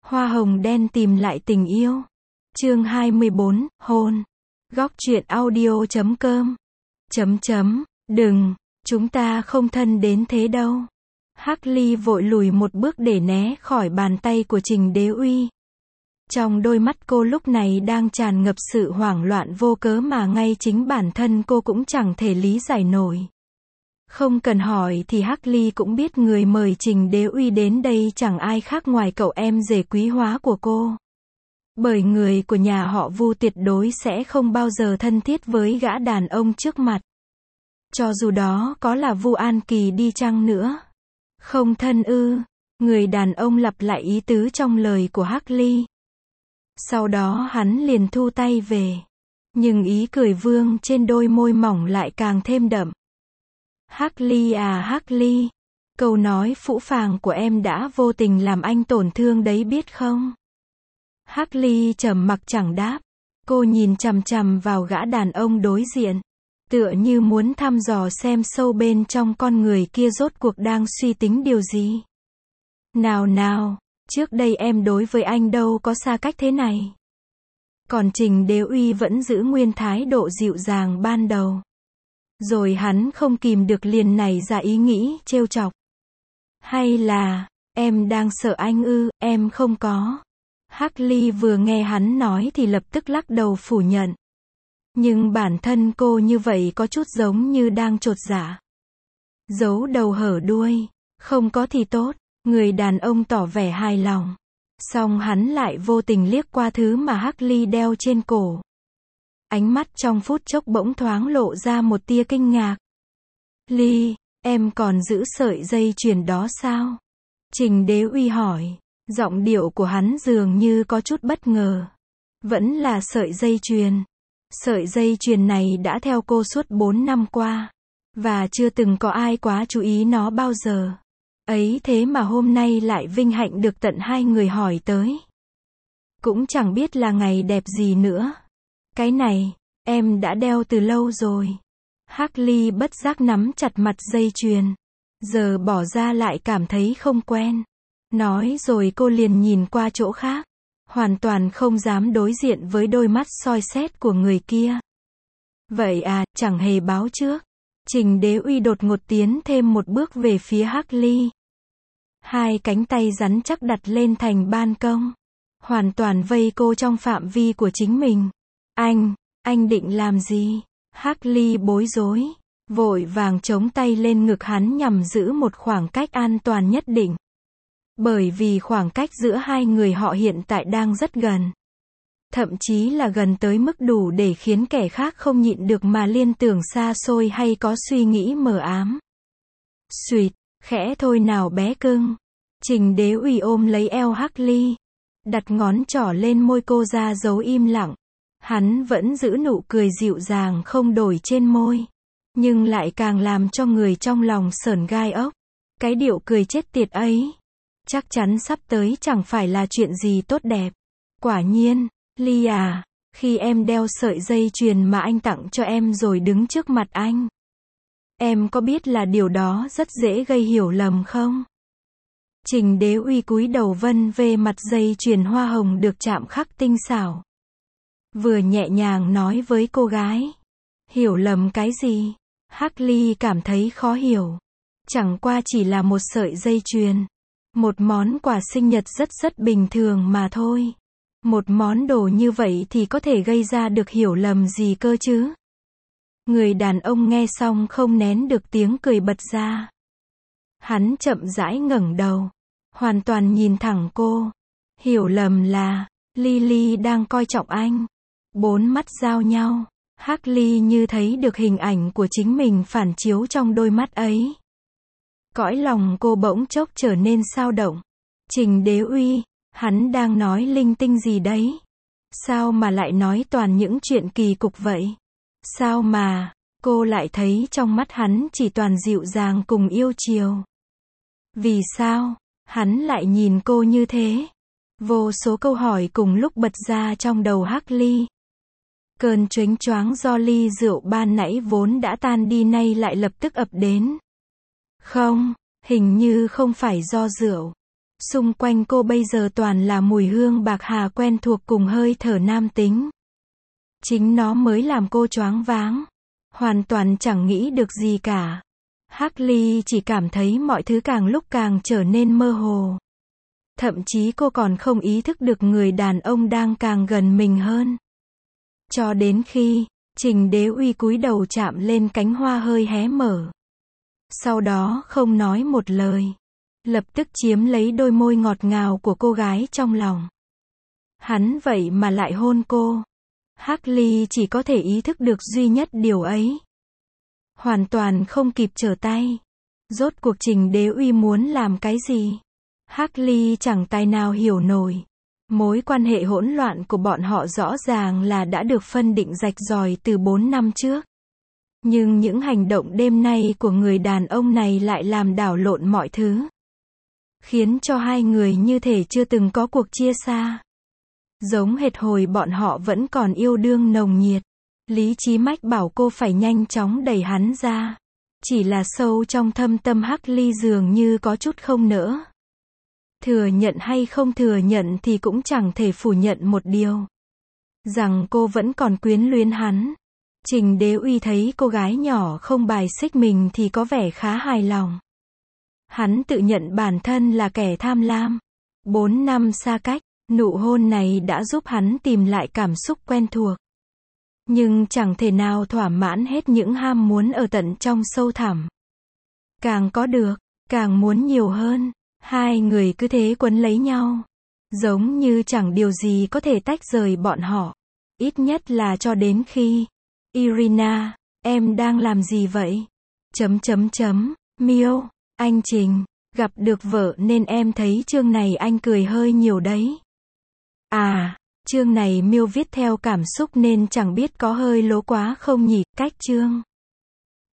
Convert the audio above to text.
Hoa hồng đen tìm lại tình yêu. Chương 24, hôn. Góc truyện audio.com. Đừng, chúng ta không thân đến thế đâu. Hắc Ly vội lùi một bước để né khỏi bàn tay của Trình Đế Uy. Trong đôi mắt cô lúc này đang tràn ngập sự hoảng loạn vô cớ mà ngay chính bản thân cô cũng chẳng thể lý giải nổi. Không cần hỏi thì Hắc Ly cũng biết người mời Trình Đế Uy đến đây chẳng ai khác ngoài cậu em rể quý hóa của cô. Bởi người của nhà họ Vu tuyệt đối sẽ không bao giờ thân thiết với gã đàn ông trước mặt. Cho dù đó có là Vu An Kỳ đi chăng nữa. Không thân ư? Người đàn ông lặp lại ý tứ trong lời của Hắc Ly. Sau đó hắn liền thu tay về. Nhưng ý cười vương trên đôi môi mỏng lại càng thêm đậm. Hắc Ly à Hắc Ly, câu nói phũ phàng của em đã vô tình làm anh tổn thương đấy biết không? Hắc Ly trầm mặc chẳng đáp. Cô nhìn chằm chằm vào gã đàn ông đối diện. Tựa như muốn thăm dò xem sâu bên trong con người kia rốt cuộc đang suy tính điều gì. Nào, trước đây em đối với anh đâu có xa cách thế này. Còn Trình Đế Uy vẫn giữ nguyên thái độ dịu dàng ban đầu. Rồi hắn không kìm được liền nảy ra ý nghĩ trêu chọc. Hay là, em đang sợ anh ư? Em không có. Hắc Ly vừa nghe hắn nói thì lập tức lắc đầu phủ nhận. Nhưng bản thân cô như vậy có chút giống như đang chột dạ. Giấu đầu hở đuôi. Không có thì tốt. Người đàn ông tỏ vẻ hài lòng. Xong hắn lại vô tình liếc qua thứ mà Hắc Ly đeo trên cổ. Ánh mắt trong phút chốc bỗng thoáng lộ ra một tia kinh ngạc. Ly, em còn giữ sợi dây chuyền đó sao? Trình Đế Uy hỏi. Giọng điệu của hắn dường như có chút bất ngờ. Vẫn là sợi dây chuyền. Sợi dây chuyền này đã theo cô suốt 4 năm qua. Và chưa từng có ai quá chú ý nó bao giờ. Ấy thế mà hôm nay lại vinh hạnh được tận 2 người hỏi tới. Cũng chẳng biết là ngày đẹp gì nữa. Cái này, em đã đeo từ lâu rồi. Hắc Ly bất giác nắm chặt mặt dây chuyền. Giờ bỏ ra lại cảm thấy không quen. Nói rồi cô liền nhìn qua chỗ khác. Hoàn toàn không dám đối diện với đôi mắt soi xét của người kia. Vậy à, chẳng hề báo trước. Trình Đế Uy đột ngột tiến thêm một bước về phía Hắc Ly. 2 cánh tay rắn chắc đặt lên thành ban công. Hoàn toàn vây cô trong phạm vi của chính mình. Anh định làm gì? Hắc Ly bối rối. Vội vàng chống tay lên ngực hắn nhằm giữ một khoảng cách an toàn nhất định. Bởi vì khoảng cách giữa 2 người họ hiện tại đang rất gần. Thậm chí là gần tới mức đủ để khiến kẻ khác không nhịn được mà liên tưởng xa xôi hay có suy nghĩ mờ ám. Xuyệt, khẽ thôi nào bé cưng. Trình Đế Uy ôm lấy eo Hắc Ly. Đặt ngón trỏ lên môi cô ra dấu im lặng. Hắn vẫn giữ nụ cười dịu dàng không đổi trên môi. Nhưng lại càng làm cho người trong lòng sởn gai ốc. Cái điệu cười chết tiệt ấy. Chắc chắn sắp tới chẳng phải là chuyện gì tốt đẹp. Quả nhiên, Ly à, khi em đeo sợi dây chuyền mà anh tặng cho em rồi đứng trước mặt anh. Em có biết là điều đó rất dễ gây hiểu lầm không? Trình Đế Uy cúi đầu vân về mặt dây chuyền hoa hồng được chạm khắc tinh xảo. Vừa nhẹ nhàng nói với cô gái. Hiểu lầm cái gì? Hắc Ly cảm thấy khó hiểu. Chẳng qua chỉ là một sợi dây chuyền. Một món quà sinh nhật rất bình thường mà thôi. Một món đồ như vậy thì có thể gây ra được hiểu lầm gì cơ chứ? Người đàn ông nghe xong không nén được tiếng cười bật ra. Hắn chậm rãi ngẩng đầu. Hoàn toàn nhìn thẳng cô. Hiểu lầm là, Ly đang coi trọng anh. 4 mắt giao nhau. Hắc Ly như thấy được hình ảnh của chính mình phản chiếu trong đôi mắt ấy. Cõi lòng cô bỗng chốc trở nên xao động. Trình Đế Uy, hắn đang nói linh tinh gì đấy? Sao mà lại nói toàn những chuyện kỳ cục vậy? Sao mà, cô lại thấy trong mắt hắn chỉ toàn dịu dàng cùng yêu chiều? Vì sao, hắn lại nhìn cô như thế? Vô số câu hỏi cùng lúc bật ra trong đầu Hắc Ly. Cơn chớnh choáng do ly rượu ban nãy vốn đã tan đi nay lại lập tức ập đến. Không, hình như không phải do rượu. Xung quanh cô bây giờ toàn là mùi hương bạc hà quen thuộc cùng hơi thở nam tính. Chính nó mới làm cô choáng váng. Hoàn toàn chẳng nghĩ được gì cả. Hắc Ly chỉ cảm thấy mọi thứ càng lúc càng trở nên mơ hồ. Thậm chí cô còn không ý thức được người đàn ông đang càng gần mình hơn. Cho đến khi, Trình Đế Uy cúi đầu chạm lên cánh hoa hơi hé mở. Sau đó không nói một lời. Lập tức chiếm lấy đôi môi ngọt ngào của cô gái trong lòng. Hắn vậy mà lại hôn cô. Hắc Ly chỉ có thể ý thức được duy nhất điều ấy. Hoàn toàn không kịp trở tay. Rốt cuộc Trình Đế Uy muốn làm cái gì? Hắc Ly chẳng tài nào hiểu nổi. Mối quan hệ hỗn loạn của bọn họ rõ ràng là đã được phân định rạch ròi từ 4 năm trước. Nhưng những hành động đêm nay của người đàn ông này lại làm đảo lộn mọi thứ. Khiến cho hai người như thể chưa từng có cuộc chia xa. Giống hệt hồi bọn họ vẫn còn yêu đương nồng nhiệt. Lý trí mách bảo cô phải nhanh chóng đẩy hắn ra. Chỉ là sâu trong thâm tâm Hắc Ly dường như có chút không nỡ. Thừa nhận hay không thừa nhận thì cũng chẳng thể phủ nhận một điều. Rằng cô vẫn còn quyến luyến hắn. Trình Đế Uy thấy cô gái nhỏ không bài xích mình thì có vẻ khá hài lòng. Hắn tự nhận bản thân là kẻ tham lam. 4 năm xa cách, nụ hôn này đã giúp hắn tìm lại cảm xúc quen thuộc. Nhưng chẳng thể nào thỏa mãn hết những ham muốn ở tận trong sâu thẳm. Càng có được, càng muốn nhiều hơn. Hai người cứ thế quấn lấy nhau. Giống như chẳng điều gì có thể tách rời bọn họ. Ít nhất là cho đến khi. Irina, em đang làm gì vậy? Miêu, anh Trình, gặp được vợ nên em thấy chương này anh cười hơi nhiều đấy. À, chương này Miêu viết theo cảm xúc nên chẳng biết có hơi lố quá không nhỉ, cách chương.